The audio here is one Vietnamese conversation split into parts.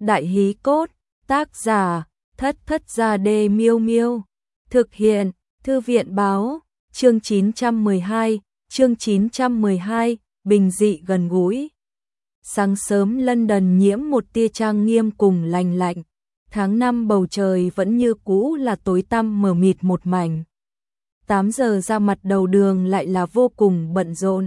Đại hí cốt, tác giả, Thất Thất Gia Đê Miêu Miêu. Thực hiện, Thư viện báo, chương 912, bình dị gần gũi. Sáng sớm London nhiễm một tia trang nghiêm cùng lành lạnh. Tháng 5 bầu trời vẫn như cũ là tối tăm mờ mịt một mảnh. 8 giờ ra mặt đầu đường lại là vô cùng bận rộn.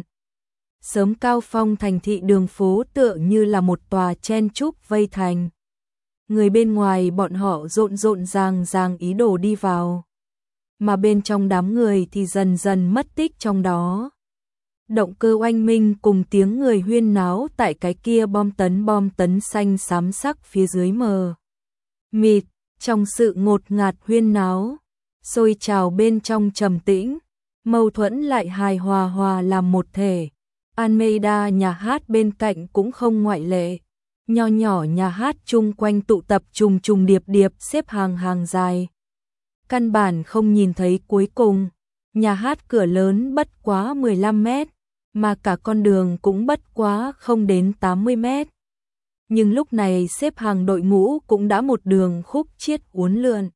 Sớm cao phong thành thị đường phố tựa như là một tòa chen chúc vây thành. Người bên ngoài bọn họ rộn ràng ý đồ đi vào. Mà bên trong đám người thì dần dần mất tích trong đó. Động cơ oanh minh cùng tiếng người huyên náo tại cái kia bom tấn xanh xám sắc phía dưới mờ mịt, trong sự ngột ngạt huyên náo, sôi trào bên trong trầm tĩnh, mâu thuẫn lại hài hòa làm một thể. Almeida nhà hát bên cạnh cũng không ngoại lệ. Nho nhỏ nhà hát chung quanh tụ tập trùng điệp xếp hàng dài. Căn bản không nhìn thấy cuối cùng. Nhà hát cửa lớn bất quá 15 mét, mà cả con đường cũng bất quá không đến 80 mét. Nhưng lúc này xếp hàng đội ngũ cũng đã một đường khúc chiết uốn lượn.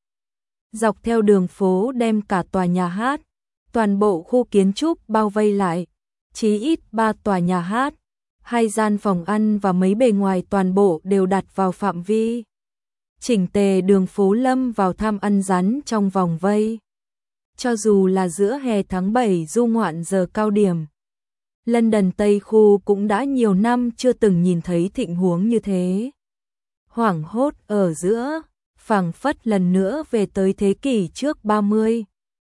Dọc theo đường phố đem cả tòa nhà hát, toàn bộ khu kiến trúc bao vây lại. Chí ít 3 tòa nhà hát, 2 gian phòng ăn và mấy bề ngoài toàn bộ đều đặt vào phạm vi. Chỉnh tề đường phố lâm vào tham ăn rắn trong vòng vây. Cho dù là giữa hè tháng 7 du ngoạn giờ cao điểm, London Tây khu cũng đã nhiều năm chưa từng nhìn thấy thịnh huống như thế. Hoảng hốt ở giữa, phảng phất lần nữa về tới thế kỷ trước 30,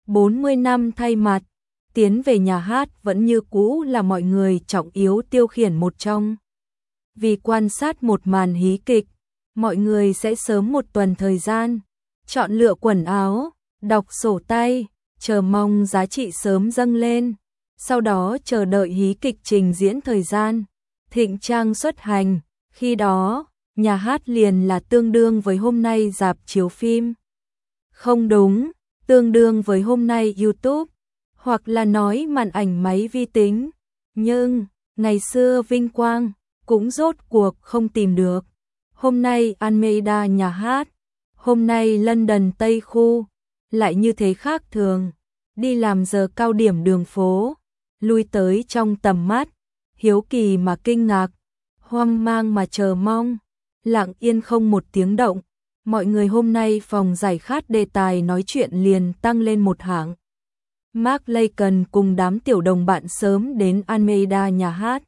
40 năm thay mặt. Tiến về nhà hát vẫn như cũ là mọi người trọng yếu tiêu khiển một trong. Vì quan sát một màn hí kịch, mọi người sẽ sớm một tuần thời gian, chọn lựa quần áo, đọc sổ tay, chờ mong giá trị sớm dâng lên, sau đó chờ đợi hí kịch trình diễn thời gian, thịnh trang xuất hành, khi đó, nhà hát liền là tương đương với hôm nay rạp chiếu phim. Không đúng, tương đương với hôm nay YouTube. Hoặc là nói màn ảnh máy vi tính, nhưng ngày xưa vinh quang cũng rốt cuộc không tìm được. Hôm nay Almeida nhà hát, hôm nay London Tây khu, lại như thế khác thường. Đi làm giờ cao điểm đường phố, lui tới trong tầm mắt, hiếu kỳ mà kinh ngạc, hoang mang mà chờ mong, lặng yên không một tiếng động. Mọi người hôm nay phòng giải khát đề tài nói chuyện liền tăng lên một hạng. Mark Laken cùng đám tiểu đồng bạn sớm đến Almeida nhà hát.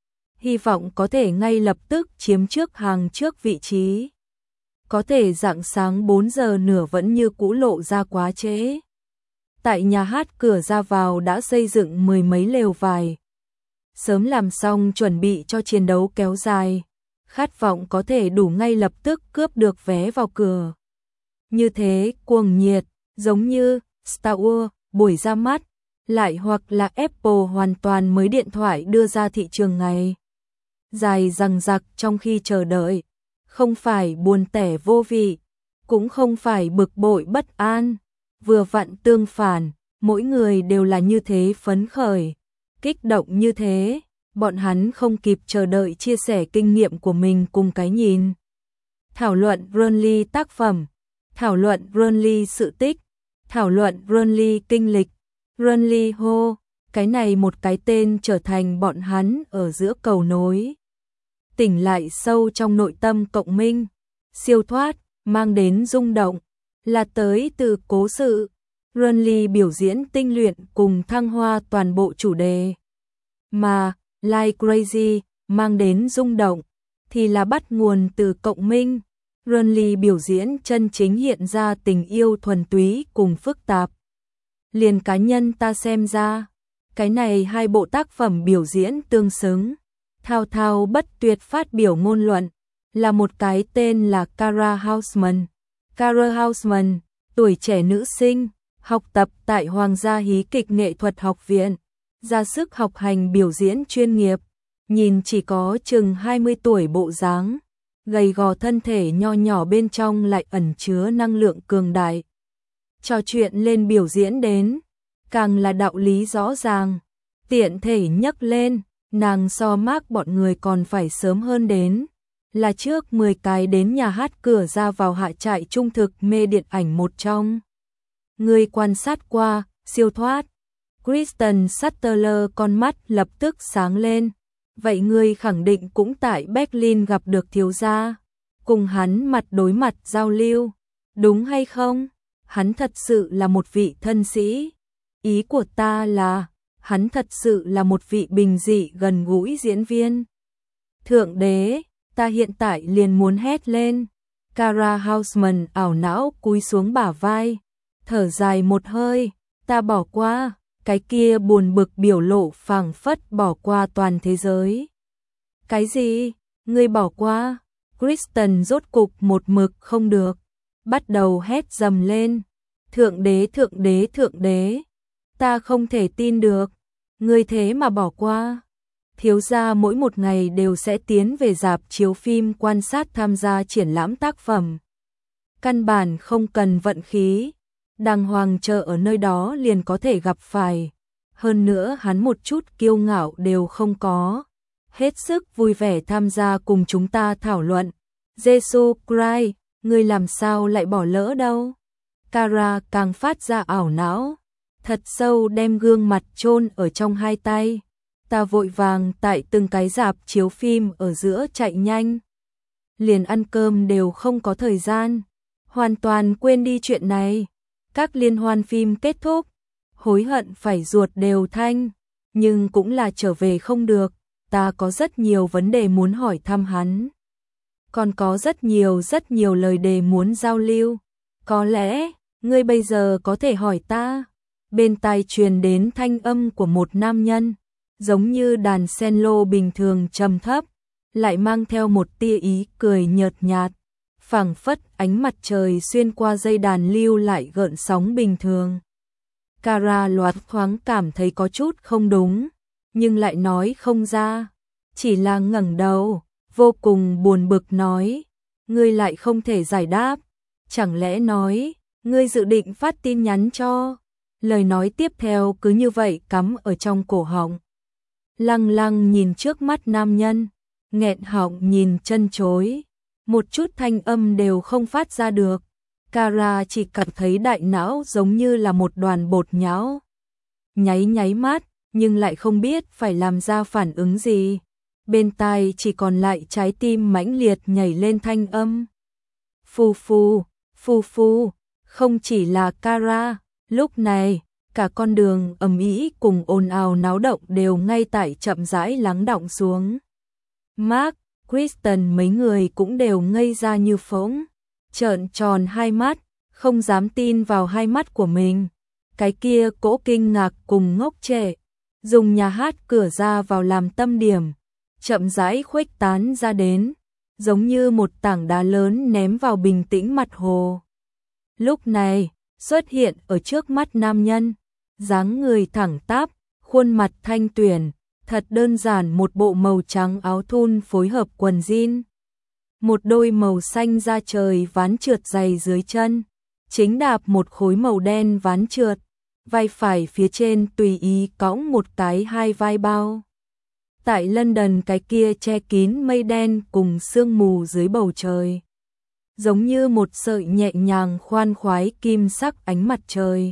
Hy vọng có thể ngay lập tức chiếm trước hàng trước vị trí. Có thể rạng sáng 4 giờ nửa vẫn như cũ lộ ra quá trễ. Tại nhà hát cửa ra vào đã xây dựng mười mấy lều vải. Sớm làm xong chuẩn bị cho chiến đấu kéo dài. Khát vọng có thể đủ ngay lập tức cướp được vé vào cửa. Như thế cuồng nhiệt, giống như Star Wars buổi ra mắt, lại hoặc là Apple hoàn toàn mới điện thoại đưa ra thị trường ngày. Dài dằng dặc trong khi chờ đợi, không phải buồn tẻ vô vị, cũng không phải bực bội bất an, vừa vặn tương phản, mỗi người đều là như thế phấn khởi, kích động như thế, bọn hắn không kịp chờ đợi chia sẻ kinh nghiệm của mình cùng cái nhìn. Thảo luận Burnley tác phẩm, thảo luận Burnley sự tích, thảo luận Burnley kinh lịch, Burnley Ho, cái này một cái tên trở thành bọn hắn ở giữa cầu nối. Tỉnh lại sâu trong nội tâm cộng minh, siêu thoát, mang đến rung động, là tới từ cố sự. Burnley biểu diễn tinh luyện cùng thăng hoa toàn bộ chủ đề. Mà, Like Crazy, mang đến rung động, thì là bắt nguồn từ cộng minh. Burnley biểu diễn chân chính hiện ra tình yêu thuần túy cùng phức tạp. Liền cá nhân ta xem ra, cái này hai bộ tác phẩm biểu diễn tương xứng, thao thao bất tuyệt phát biểu ngôn luận, là một cái tên là Cara Houseman. Cara Houseman, tuổi trẻ nữ sinh, học tập tại Hoàng gia hí kịch nghệ thuật học viện, ra sức học hành biểu diễn chuyên nghiệp, nhìn chỉ có chừng 20 tuổi bộ dáng. Gầy gò thân thể nho nhỏ bên trong lại ẩn chứa năng lượng cường đại. Trò chuyện lên biểu diễn đến, càng là đạo lý rõ ràng, tiện thể nhắc lên, nàng so Mark bọn người còn phải sớm hơn đến, là trước 10 cái đến nhà hát cửa ra vào hạ trại trung thực mê điện ảnh một trong. Người quan sát qua, siêu thoát. Kristen Sutherland con mắt lập tức sáng lên. Vậy ngươi khẳng định cũng tại Berlin gặp được thiếu gia, cùng hắn mặt đối mặt giao lưu, đúng hay không? Hắn thật sự là một vị thân sĩ. Ý của ta là, hắn thật sự là một vị bình dị gần gũi diễn viên. Thượng đế, ta hiện tại liền muốn hét lên. Kara Hausman ảo não cúi xuống bả vai, thở dài một hơi, ta bỏ qua, cái kia buồn bực biểu lộ phảng phất bỏ qua toàn thế giới. Cái gì? Ngươi bỏ qua? Kristen rốt cục một mực không được, bắt đầu hét dầm lên. Thượng đế, thượng đế, thượng đế, ta không thể tin được, ngươi thế mà bỏ qua. Thiếu gia mỗi một ngày đều sẽ tiến về rạp chiếu phim quan sát tham gia triển lãm tác phẩm. Căn bản không cần vận khí, đàng hoàng chờ ở nơi đó liền có thể gặp phải. Hơn nữa hắn một chút kiêu ngạo đều không có. Hết sức vui vẻ tham gia cùng chúng ta thảo luận. Jesus Christ, ngươi làm sao lại bỏ lỡ đâu? Kara càng phát ra ảo não, thật sâu đem gương mặt chôn ở trong hai tay. Ta vội vàng tại từng cái rạp chiếu phim ở giữa chạy nhanh. Liền ăn cơm đều không có thời gian. Hoàn toàn quên đi chuyện này. Các liên hoan phim kết thúc. Hối hận phải ruột đều thanh. Nhưng cũng là trở về không được. Ta có rất nhiều vấn đề muốn hỏi thăm hắn. Còn có rất nhiều lời đề muốn giao lưu. Có lẽ, ngươi bây giờ có thể hỏi ta. Bên tai truyền đến thanh âm của một nam nhân. Giống như đàn cello bình thường trầm thấp, lại mang theo một tia ý cười nhợt nhạt, phảng phất ánh mặt trời xuyên qua dây đàn lưu lại gợn sóng bình thường. Kara loạt thoáng cảm thấy có chút không đúng, nhưng lại nói không ra, chỉ là ngẩng đầu, vô cùng buồn bực nói, ngươi lại không thể giải đáp, chẳng lẽ nói, ngươi dự định phát tin nhắn cho? Lời nói tiếp theo cứ như vậy cắm ở trong cổ họng. Lăng lăng nhìn trước mắt nam nhân, nghẹn họng nhìn chân chối, một chút thanh âm đều không phát ra được. Kara chỉ cảm thấy đại não giống như là một đoàn bột nhão. Nháy mắt, nhưng lại không biết phải làm ra phản ứng gì. Bên tai chỉ còn lại trái tim mãnh liệt nhảy lên thanh âm. Phù phù, phù phù, không chỉ là Kara, lúc này cả con đường ầm ĩ cùng ồn ào náo động đều ngay tại chậm rãi lắng đọng xuống. Mark, Kristen mấy người cũng đều ngây ra như phỗng, trợn tròn hai mắt, không dám tin vào hai mắt của mình. Cái kia cỗ kinh ngạc cùng ngốc trệ, dùng nhà hát cửa ra vào làm tâm điểm, chậm rãi khuếch tán ra đến, giống như một tảng đá lớn ném vào bình tĩnh mặt hồ. Lúc này, xuất hiện ở trước mắt nam nhân, dáng người thẳng tắp, khuôn mặt thanh tuyển, thật đơn giản một bộ màu trắng áo thun phối hợp quần jean. Một đôi màu xanh da trời ván trượt dày dưới chân, chính đạp một khối màu đen ván trượt, vai phải phía trên tùy ý cõng một cái hai vai bao. Tại London cái kia che kín mây đen cùng sương mù dưới bầu trời, giống như một sợi nhẹ nhàng khoan khoái kim sắc ánh mặt trời,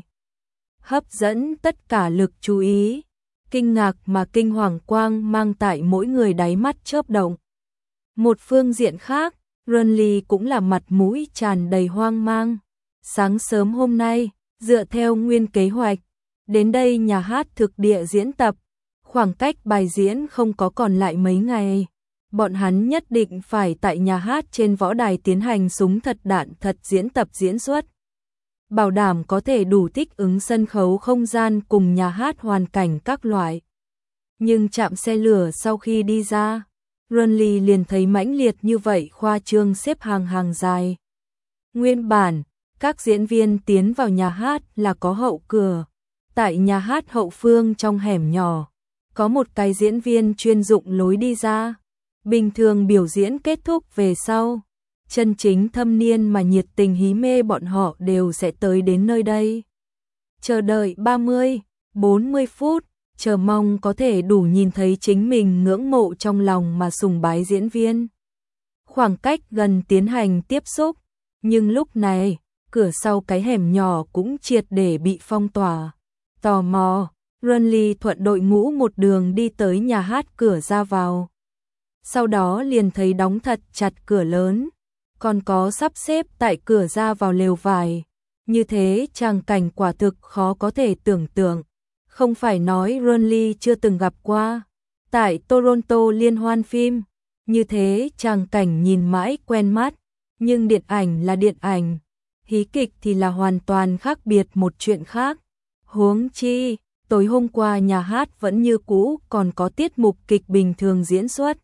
hấp dẫn tất cả lực chú ý, kinh ngạc mà kinh hoàng quang mang tại mỗi người đáy mắt chớp động. Một phương diện khác, Runley cũng là mặt mũi tràn đầy hoang mang. Sáng sớm hôm nay, dựa theo nguyên kế hoạch, đến đây nhà hát thực địa diễn tập, khoảng cách bài diễn không có còn lại mấy ngày. Bọn hắn nhất định phải tại nhà hát trên võ đài tiến hành súng thật đạn thật diễn tập diễn xuất. Bảo đảm có thể đủ thích ứng sân khấu không gian cùng nhà hát hoàn cảnh các loại. Nhưng chạm xe lửa sau khi đi ra, Runley liền thấy mãnh liệt như vậy khoa trương xếp hàng dài. Nguyên bản, các diễn viên tiến vào nhà hát là có hậu cửa. Tại nhà hát hậu phương trong hẻm nhỏ, có một cái diễn viên chuyên dụng lối đi ra. Bình thường biểu diễn kết thúc về sau, chân chính thâm niên mà nhiệt tình hí mê bọn họ đều sẽ tới đến nơi đây. Chờ đợi 30, 40 phút, chờ mong có thể đủ nhìn thấy chính mình ngưỡng mộ trong lòng mà sùng bái diễn viên. khoảng cách gần tiến hành tiếp xúc, nhưng lúc này, cửa sau cái hẻm nhỏ cũng triệt để bị phong tỏa. Tò mò, Runly thuận đội ngũ một đường đi tới nhà hát cửa ra vào. Sau đó liền thấy đóng thật chặt cửa lớn, còn có sắp xếp tại cửa ra vào lều vải. Như thế tràng cảnh quả thực khó có thể tưởng tượng. Không phải nói Runly chưa từng gặp qua. Tại Toronto liên hoan phim, như thế tràng cảnh nhìn mãi quen mắt, nhưng điện ảnh là điện ảnh, hí kịch thì là hoàn toàn khác biệt một chuyện khác. Huống chi, tối hôm qua nhà hát vẫn như cũ còn có tiết mục kịch bình thường diễn xuất,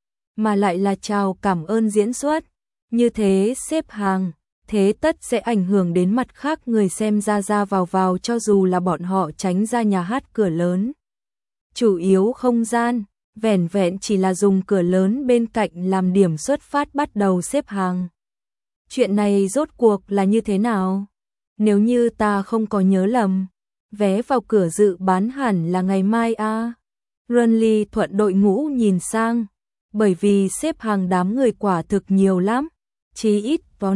mà lại là chào cảm ơn diễn xuất. Như thế xếp hàng, thế tất sẽ ảnh hưởng đến mặt khác người xem ra vào cho dù là bọn họ tránh ra nhà hát cửa lớn. Chủ yếu không gian, vẻn vẹn chỉ là dùng cửa lớn bên cạnh làm điểm xuất phát bắt đầu xếp hàng. Chuyện này rốt cuộc là như thế nào? Nếu như ta không có nhớ lầm, vé vào cửa dự bán hẳn là ngày mai à? Runly thuận đội ngũ nhìn sang, bởi vì xếp hàng đám người quả thực nhiều lắm, chí ít có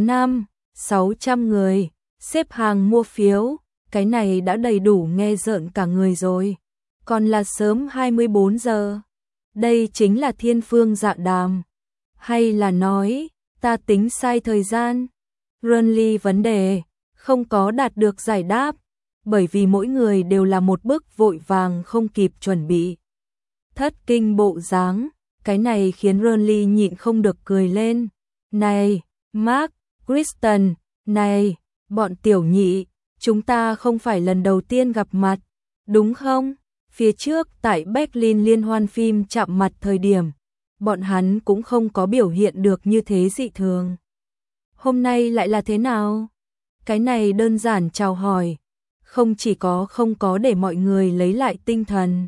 500-600 người, xếp hàng mua phiếu, cái này đã đầy đủ nghe rợn cả người rồi. Còn là sớm 24 giờ. Đây chính là thiên phương dạ đàm. Hay là nói, ta tính sai thời gian? Runly vấn đề, không có đạt được giải đáp, bởi vì mỗi người đều là một bước vội vàng không kịp chuẩn bị. Thất kinh bộ dáng, cái này khiến Runly nhịn không được cười lên. Này, Mark, Kristen, này, bọn tiểu nhị, chúng ta không phải lần đầu tiên gặp mặt, đúng không? Phía trước tại Berlin liên hoan phim chạm mặt thời điểm, bọn hắn cũng không có biểu hiện được như thế dị thường. Hôm nay lại là thế nào? Cái này đơn giản chào hỏi, không chỉ không có để mọi người lấy lại tinh thần.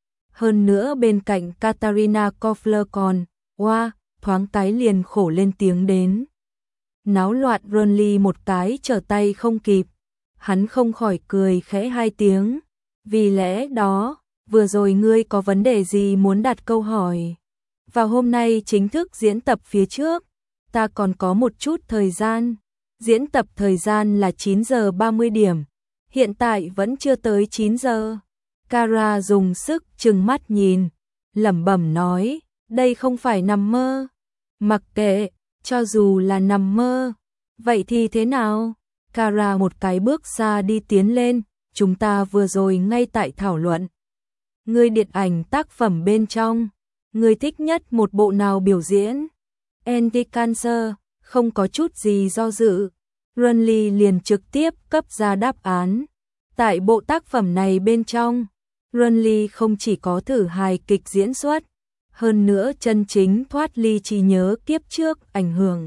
Hơn nữa bên cạnh Katarina Koffler còn, thoáng cái liền khổ lên tiếng đến. Náo loạn Runly một cái trở tay không kịp, hắn không khỏi cười khẽ hai tiếng. Vì lẽ đó, vừa rồi ngươi có vấn đề gì muốn đặt câu hỏi? Và hôm nay chính thức diễn tập phía trước, ta còn có một chút thời gian. Diễn tập thời gian là 9 giờ 30 điểm, hiện tại vẫn chưa tới 9 giờ. Kara dùng sức trừng mắt nhìn, lẩm bẩm nói, đây không phải nằm mơ. Mặc kệ, cho dù là nằm mơ, vậy thì thế nào? Kara một cái bước xa đi tiến lên, chúng ta vừa rồi ngay tại thảo luận. Ngươi điện ảnh tác phẩm bên trong, ngươi thích nhất một bộ nào biểu diễn? Anti-Cancer, không có chút gì do dự. Runly liền trực tiếp cấp ra đáp án. Tại bộ tác phẩm này bên trong, Runly không chỉ có thử hài kịch diễn xuất, hơn nữa chân chính thoát ly trí nhớ kiếp trước ảnh hưởng.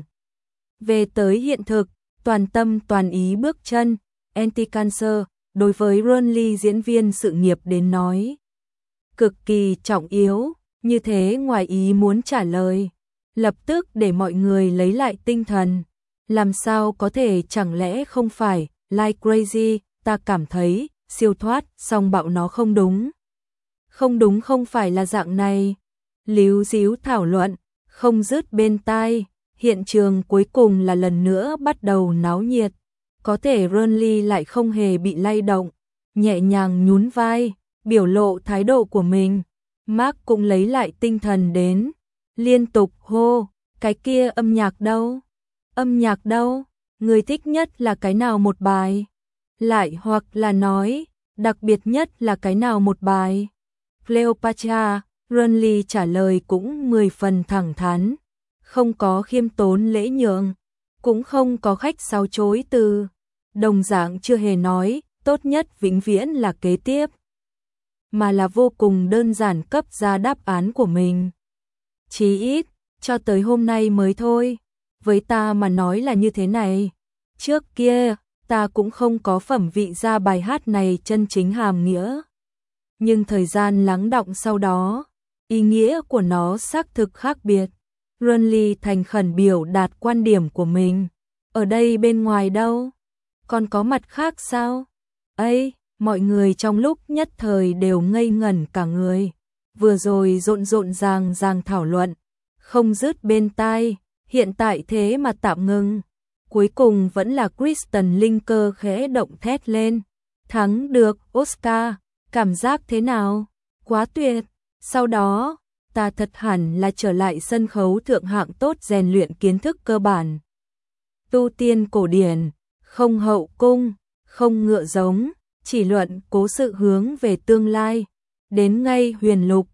Về tới hiện thực, toàn tâm toàn ý bước chân, Anti-Cancer, đối với Runly diễn viên sự nghiệp đến nói. Cực kỳ trọng yếu, như thế ngoài ý muốn trả lời. Lập tức để mọi người lấy lại tinh thần. Làm sao có thể chẳng lẽ không phải, like crazy, ta cảm thấy, siêu thoát, song bạo nó không đúng. Không đúng không phải là dạng này. Líu díu thảo luận, không dứt bên tai, hiện trường cuối cùng là lần nữa bắt đầu náo nhiệt. Có thể Runly lại không hề bị lay động, nhẹ nhàng nhún vai, biểu lộ thái độ của mình. Mark cũng lấy lại tinh thần đến, liên tục hô, cái kia âm nhạc đâu? Âm nhạc đâu? Người thích nhất là cái nào một bài? Lại hoặc là nói, đặc biệt nhất là cái nào một bài? Cleopatra, Runly trả lời cũng 10 phần thẳng thắn, không có khiêm tốn lễ nhượng, cũng không có khách sáo chối từ. Đồng dạng chưa hề nói, tốt nhất vĩnh viễn là kế tiếp, mà là vô cùng đơn giản cấp ra đáp án của mình. Chí ít, cho tới hôm nay mới thôi, với ta mà nói là như thế này. Trước kia, ta cũng không có phẩm vị ra bài hát này chân chính hàm nghĩa. Nhưng thời gian lắng đọng sau đó, ý nghĩa của nó xác thực khác biệt. Runly thành khẩn biểu đạt quan điểm của mình. Ở đây bên ngoài đâu? Còn có mặt khác sao? Ấy, mọi người trong lúc nhất thời đều ngây ngẩn cả người. Vừa rồi rộn ràng thảo luận, không dứt bên tai, Hiện tại thế mà tạm ngừng. Cuối cùng vẫn là Kristen Linker khẽ động thét lên. Thắng được Oscar, cảm giác thế nào? Quá tuyệt. Sau đó, ta thật hẳn là trở lại sân khấu thượng hạng tốt rèn luyện kiến thức cơ bản. Tu tiên cổ điển, không hậu cung, không ngựa giống, chỉ luận cố sự hướng về tương lai. Đến ngay huyền lục,